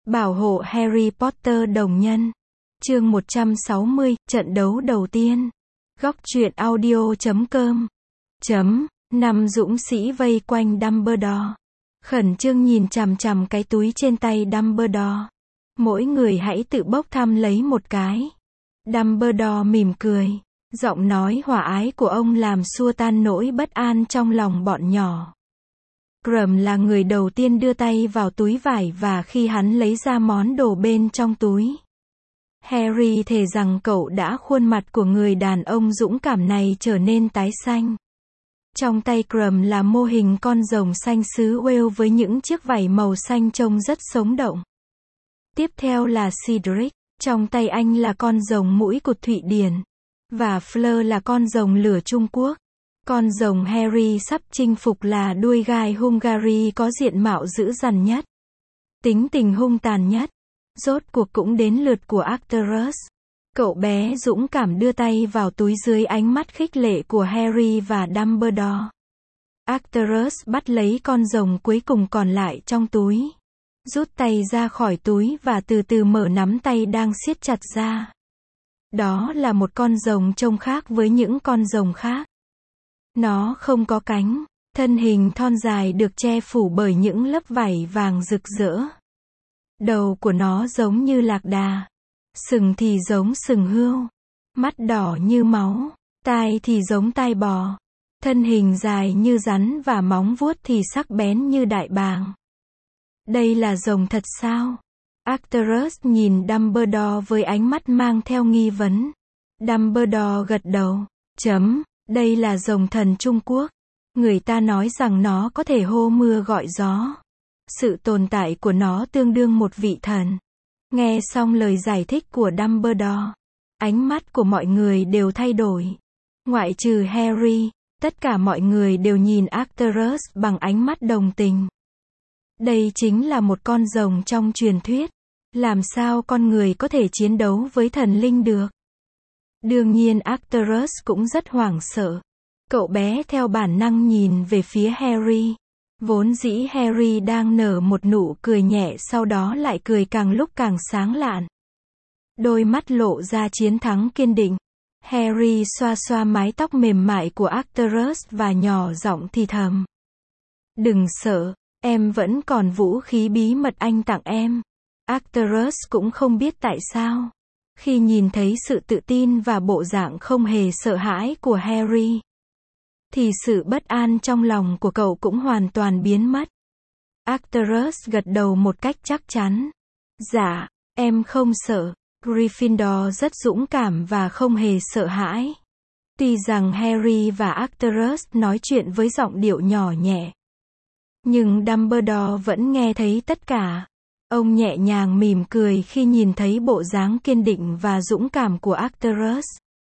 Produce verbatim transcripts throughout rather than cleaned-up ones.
Bảo hộ Harry Potter đồng nhân. Chương một trăm sáu mươi, trận đấu đầu tiên. Góc truyện audio chấm com. Chấm, năm dũng sĩ vây quanh Dumbledore. Khẩn trương nhìn chằm chằm cái túi trên tay Dumbledore. Mỗi người hãy tự bốc thăm lấy một cái. Dumbledore mỉm cười. Giọng nói hòa ái của ông làm xua tan nỗi bất an trong lòng bọn nhỏ. Grum là người đầu tiên đưa tay vào túi vải và khi hắn lấy ra món đồ bên trong túi, Harry thề rằng cậu đã khuôn mặt của người đàn ông dũng cảm này trở nên tái xanh. Trong tay Grum là mô hình con rồng xanh xứ Wales với những chiếc vảy màu xanh trông rất sống động. Tiếp theo là Cedric, trong tay anh là con rồng mũi cụt Thụy Điển. Và Fleur là con rồng lửa Trung Quốc. Con rồng Harry sắp chinh phục là đuôi gai Hungary có diện mạo dữ dằn nhất, tính tình hung tàn nhất. Rốt cuộc cũng đến lượt của Arcturus. Cậu bé dũng cảm đưa tay vào túi dưới ánh mắt khích lệ của Harry và Dumbledore. Arcturus bắt lấy con rồng cuối cùng còn lại trong túi, rút tay ra khỏi túi và từ từ mở nắm tay đang siết chặt ra. Đó là một con rồng trông khác với những con rồng khác. Nó không có cánh, thân hình thon dài được che phủ bởi những lớp vảy vàng rực rỡ. Đầu của nó giống như lạc đà, sừng thì giống sừng hươu, mắt đỏ như máu, tai thì giống tai bò, thân hình dài như rắn và móng vuốt thì sắc bén như đại bàng. Đây là rồng thật sao? Arcturus nhìn Dumbledore với ánh mắt mang theo nghi vấn. Dumbledore gật đầu. Chấm, đây là rồng thần Trung Quốc. Người ta nói rằng nó có thể hô mưa gọi gió. Sự tồn tại của nó tương đương một vị thần. Nghe xong lời giải thích của Dumbledore, ánh mắt của mọi người đều thay đổi. Ngoại trừ Harry, tất cả mọi người đều nhìn Arcturus bằng ánh mắt đồng tình. Đây chính là một con rồng trong truyền thuyết. Làm sao con người có thể chiến đấu với thần linh được? Đương nhiên Arcturus cũng rất hoảng sợ. Cậu bé theo bản năng nhìn về phía Harry. Vốn dĩ Harry đang nở một nụ cười nhẹ, sau đó lại cười càng lúc càng sáng lạn. Đôi mắt lộ ra chiến thắng kiên định. Harry xoa xoa mái tóc mềm mại của Arcturus và nhỏ giọng thì thầm. Đừng sợ, em vẫn còn vũ khí bí mật anh tặng em. Arcturus cũng không biết tại sao, khi nhìn thấy sự tự tin và bộ dạng không hề sợ hãi của Harry, thì sự bất an trong lòng của cậu cũng hoàn toàn biến mất. Arcturus gật đầu một cách chắc chắn. Dạ, em không sợ. Gryffindor rất dũng cảm và không hề sợ hãi. Tuy rằng Harry và Arcturus nói chuyện với giọng điệu nhỏ nhẹ, nhưng Dumbledore vẫn nghe thấy tất cả. Ông nhẹ nhàng mỉm cười khi nhìn thấy bộ dáng kiên định và dũng cảm của Arcturus.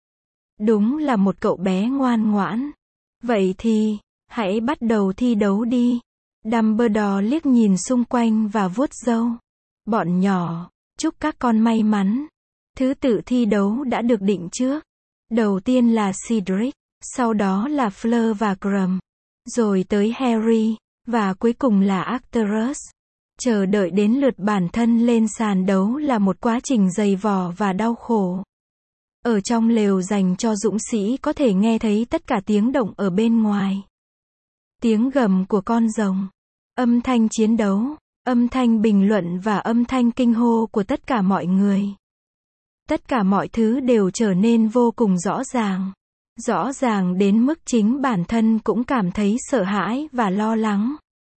Đúng là một cậu bé ngoan ngoãn. Vậy thì, hãy bắt đầu thi đấu đi. Dumbledore liếc nhìn xung quanh và vuốt râu. Bọn nhỏ, chúc các con may mắn. Thứ tự thi đấu đã được định trước. Đầu tiên là Cedric, sau đó là Fleur và Grum, rồi tới Harry, và cuối cùng là Arcturus. Chờ đợi đến lượt bản thân lên sàn đấu là một quá trình dày vò và đau khổ. Ở trong lều dành cho dũng sĩ có thể nghe thấy tất cả tiếng động ở bên ngoài. Tiếng gầm của con rồng, âm thanh chiến đấu, âm thanh bình luận và âm thanh kinh hô của tất cả mọi người. Tất cả mọi thứ đều trở nên vô cùng rõ ràng. Rõ ràng đến mức chính bản thân cũng cảm thấy sợ hãi và lo lắng.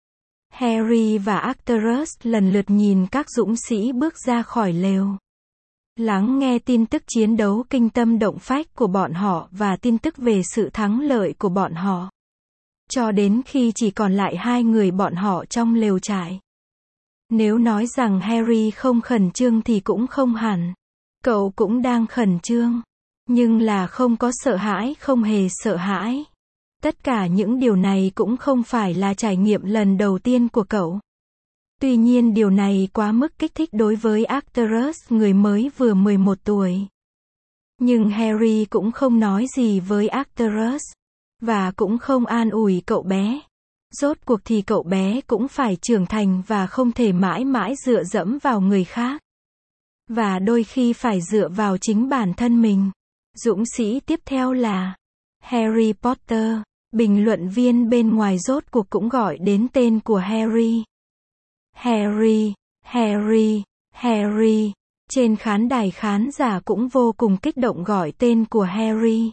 Harry và Arcturus lần lượt nhìn các dũng sĩ bước ra khỏi lều, lắng nghe tin tức chiến đấu kinh tâm động phách của bọn họ và tin tức về sự thắng lợi của bọn họ. Cho đến khi chỉ còn lại hai người bọn họ trong lều trại. Nếu nói rằng Harry không khẩn trương thì cũng không hẳn. Cậu cũng đang khẩn trương. Nhưng là không có sợ hãi, không hề sợ hãi. Tất cả những điều này cũng không phải là trải nghiệm lần đầu tiên của cậu. Tuy nhiên điều này quá mức kích thích đối với Arcturus, người mới vừa mười một tuổi. Nhưng Harry cũng không nói gì với Arcturus, và cũng không an ủi cậu bé. Rốt cuộc thì cậu bé cũng phải trưởng thành và không thể mãi mãi dựa dẫm vào người khác. Và đôi khi phải dựa vào chính bản thân mình. Dũng sĩ tiếp theo là Harry Potter. Bình luận viên bên ngoài rốt cuộc cũng gọi đến tên của Harry. Harry, Harry, Harry. Trên khán đài khán giả cũng vô cùng kích động gọi tên của Harry.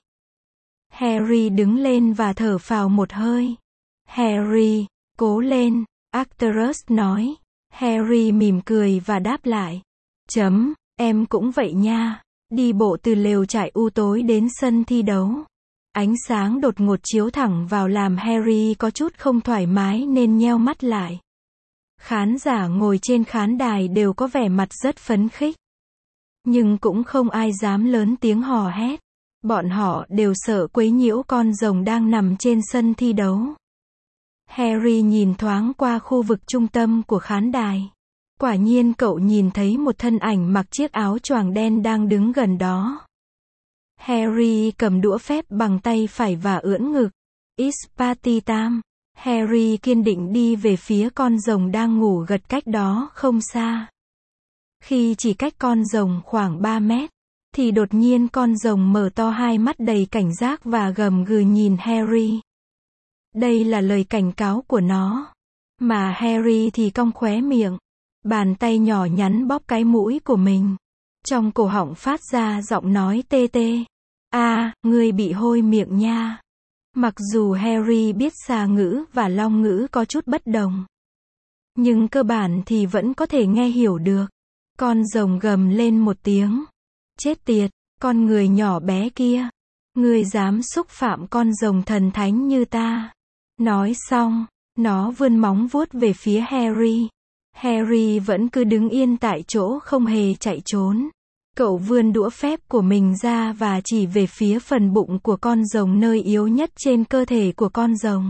Harry đứng lên và thở phào một hơi. Harry, cố lên, Arcturus nói. Harry mỉm cười và đáp lại. Chấm, em cũng vậy nha. Đi bộ từ lều trại u tối đến sân thi đấu. Ánh sáng đột ngột chiếu thẳng vào làm Harry có chút không thoải mái nên nheo mắt lại. Khán giả ngồi trên khán đài đều có vẻ mặt rất phấn khích. Nhưng cũng không ai dám lớn tiếng hò hét. Bọn họ đều sợ quấy nhiễu con rồng đang nằm trên sân thi đấu. Harry nhìn thoáng qua khu vực trung tâm của khán đài. Quả nhiên cậu nhìn thấy một thân ảnh mặc chiếc áo choàng đen đang đứng gần đó. Harry cầm đũa phép bằng tay phải và ưỡn ngực. It's party time. Harry kiên định đi về phía con rồng đang ngủ gật cách đó không xa. Khi chỉ cách con rồng khoảng ba mét, thì đột nhiên con rồng mở to hai mắt đầy cảnh giác và gầm gừ nhìn Harry. Đây là lời cảnh cáo của nó. Mà Harry thì cong khóe miệng. Bàn tay nhỏ nhắn bóp cái mũi của mình. Trong cổ họng phát ra giọng nói tê tê. À, ngươi bị hôi miệng nha. Mặc dù Harry biết xà ngữ và long ngữ có chút bất đồng. Nhưng cơ bản thì vẫn có thể nghe hiểu được. Con rồng gầm lên một tiếng. Chết tiệt, con người nhỏ bé kia. Ngươi dám xúc phạm con rồng thần thánh như ta. Nói xong, nó vươn móng vuốt về phía Harry. Harry vẫn cứ đứng yên tại chỗ không hề chạy trốn. Cậu vươn đũa phép của mình ra và chỉ về phía phần bụng của con rồng nơi yếu nhất trên cơ thể của con rồng.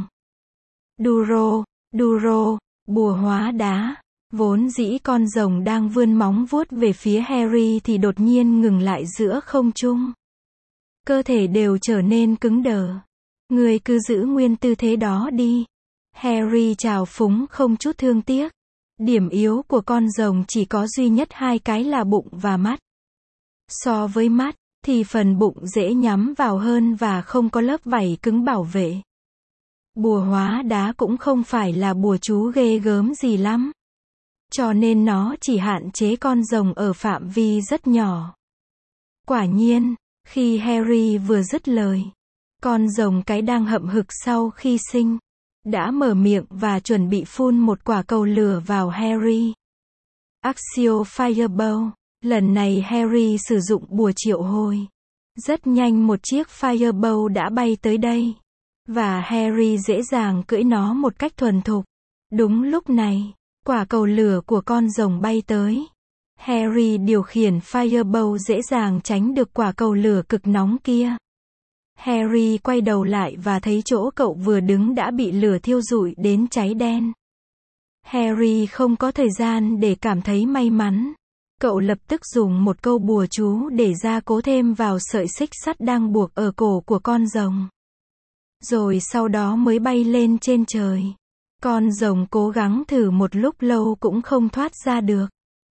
Duro, Duro, bùa hóa đá. Vốn dĩ con rồng đang vươn móng vuốt về phía Harry thì đột nhiên ngừng lại giữa không trung. Cơ thể đều trở nên cứng đờ. Ngươi cứ giữ nguyên tư thế đó đi. Harry trào phúng không chút thương tiếc. Điểm yếu của con rồng chỉ có duy nhất hai cái là bụng và mắt. So với mắt, thì phần bụng dễ nhắm vào hơn và không có lớp vảy cứng bảo vệ. Bùa hóa đá cũng không phải là bùa chú ghê gớm gì lắm. Cho nên nó chỉ hạn chế con rồng ở phạm vi rất nhỏ. Quả nhiên, khi Harry vừa dứt lời, con rồng cái đang hậm hực sau khi sinh, đã mở miệng và chuẩn bị phun một quả cầu lửa vào Harry. Accio Fireball. Lần này Harry sử dụng bùa triệu hồi. Rất nhanh một chiếc Fireball đã bay tới đây. Và Harry dễ dàng cưỡi nó một cách thuần thục. Đúng lúc này, quả cầu lửa của con rồng bay tới. Harry điều khiển Fireball dễ dàng tránh được quả cầu lửa cực nóng kia. Harry quay đầu lại và thấy chỗ cậu vừa đứng đã bị lửa thiêu rụi đến cháy đen. Harry không có thời gian để cảm thấy may mắn. Cậu lập tức dùng một câu bùa chú để gia cố thêm vào sợi xích sắt đang buộc ở cổ của con rồng. Rồi sau đó mới bay lên trên trời. Con rồng cố gắng thử một lúc lâu cũng không thoát ra được.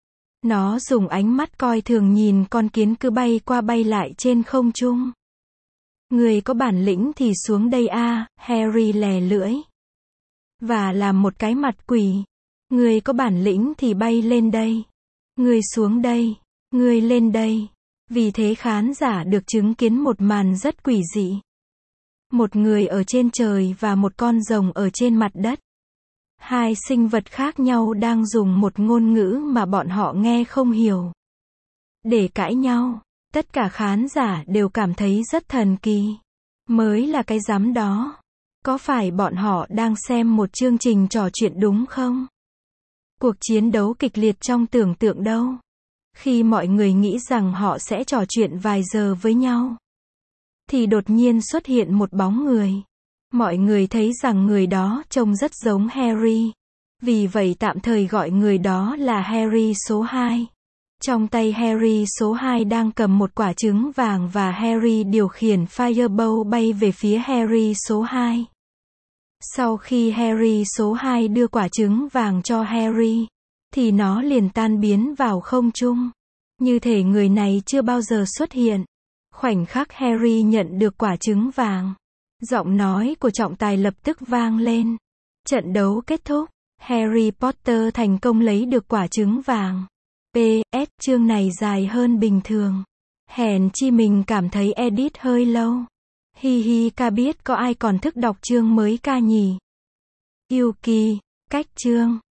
Nó dùng ánh mắt coi thường nhìn con kiến cứ bay qua bay lại trên không trung. Người có bản lĩnh thì xuống đây a, Harry lè lưỡi. Và làm một cái mặt quỷ. Người có bản lĩnh thì bay lên đây. Người xuống đây. Người lên đây. Vì thế khán giả được chứng kiến một màn rất quỷ dị. Một người ở trên trời và một con rồng ở trên mặt đất. Hai sinh vật khác nhau đang dùng một ngôn ngữ mà bọn họ nghe không hiểu. Để cãi nhau. Tất cả khán giả đều cảm thấy rất thần kỳ. Mới là cái rắm đó. Có phải bọn họ đang xem một chương trình trò chuyện đúng không? Cuộc chiến đấu kịch liệt trong tưởng tượng đâu. Khi mọi người nghĩ rằng họ sẽ trò chuyện vài giờ với nhau, thì đột nhiên xuất hiện một bóng người. Mọi người thấy rằng người đó trông rất giống Harry. Vì vậy tạm thời gọi người đó là Harry số hai. Trong tay Harry số hai đang cầm một quả trứng vàng và Harry điều khiển Fireball bay về phía Harry số hai. Sau khi Harry số hai đưa quả trứng vàng cho Harry, thì nó liền tan biến vào không trung. Như thể người này chưa bao giờ xuất hiện. Khoảnh khắc Harry nhận được quả trứng vàng, giọng nói của trọng tài lập tức vang lên. Trận đấu kết thúc. Harry Potter thành công lấy được quả trứng vàng. pê ét chương này dài hơn bình thường. Hèn chi mình cảm thấy edit hơi lâu. Hi hi ca biết có ai còn thức đọc chương mới ca nhỉ? Yêu kỳ, cách chương.